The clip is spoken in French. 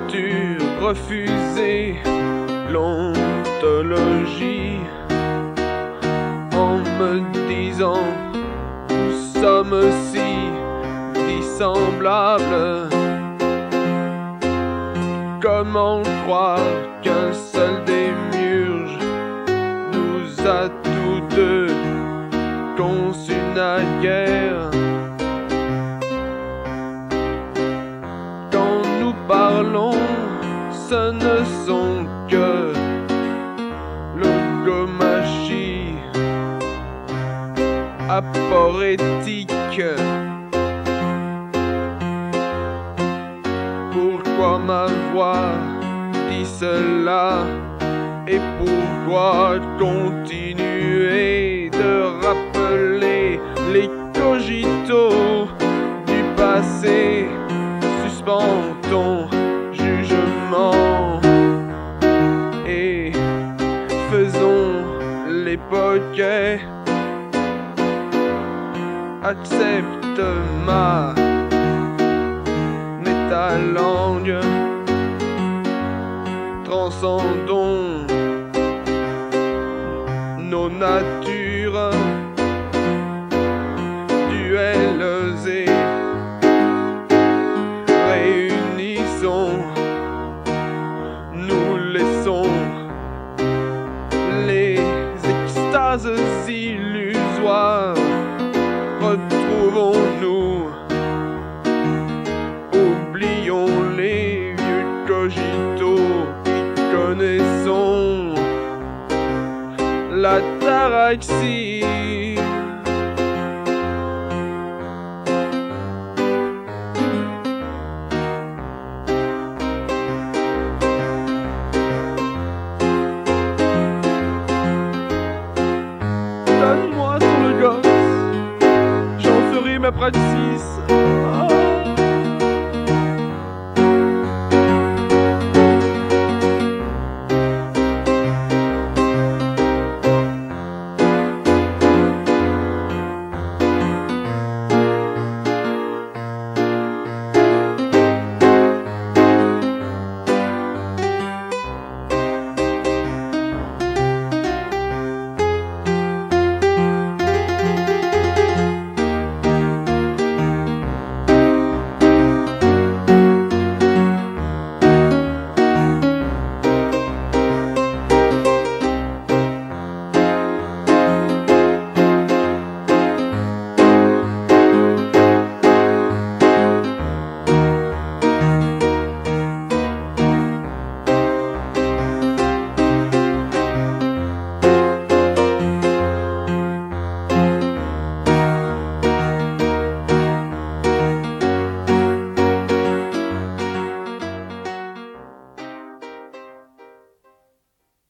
nature, refuser l'ontologie en me disant nous sommes si dissemblables. Comment croire qu'un seul démiurge nous a tous deux conçus naguère? Quand nous parlons, ce ne sont que logomachie aporétique. Pourquoi ma voix dit cela? Et pourquoi continuer de rappeler les cogitos du passé? Suspends ton jugement et faisons l'époque. Accepte ta langue, transcendons nos natures, duels et réunissons, nous laissons les extases illusoires, retrouvons-nous. Oublions les vieux cogitos qui connaissons l'ataraxie. Donne-moi sur le gosse, j'en ferai ma pratique.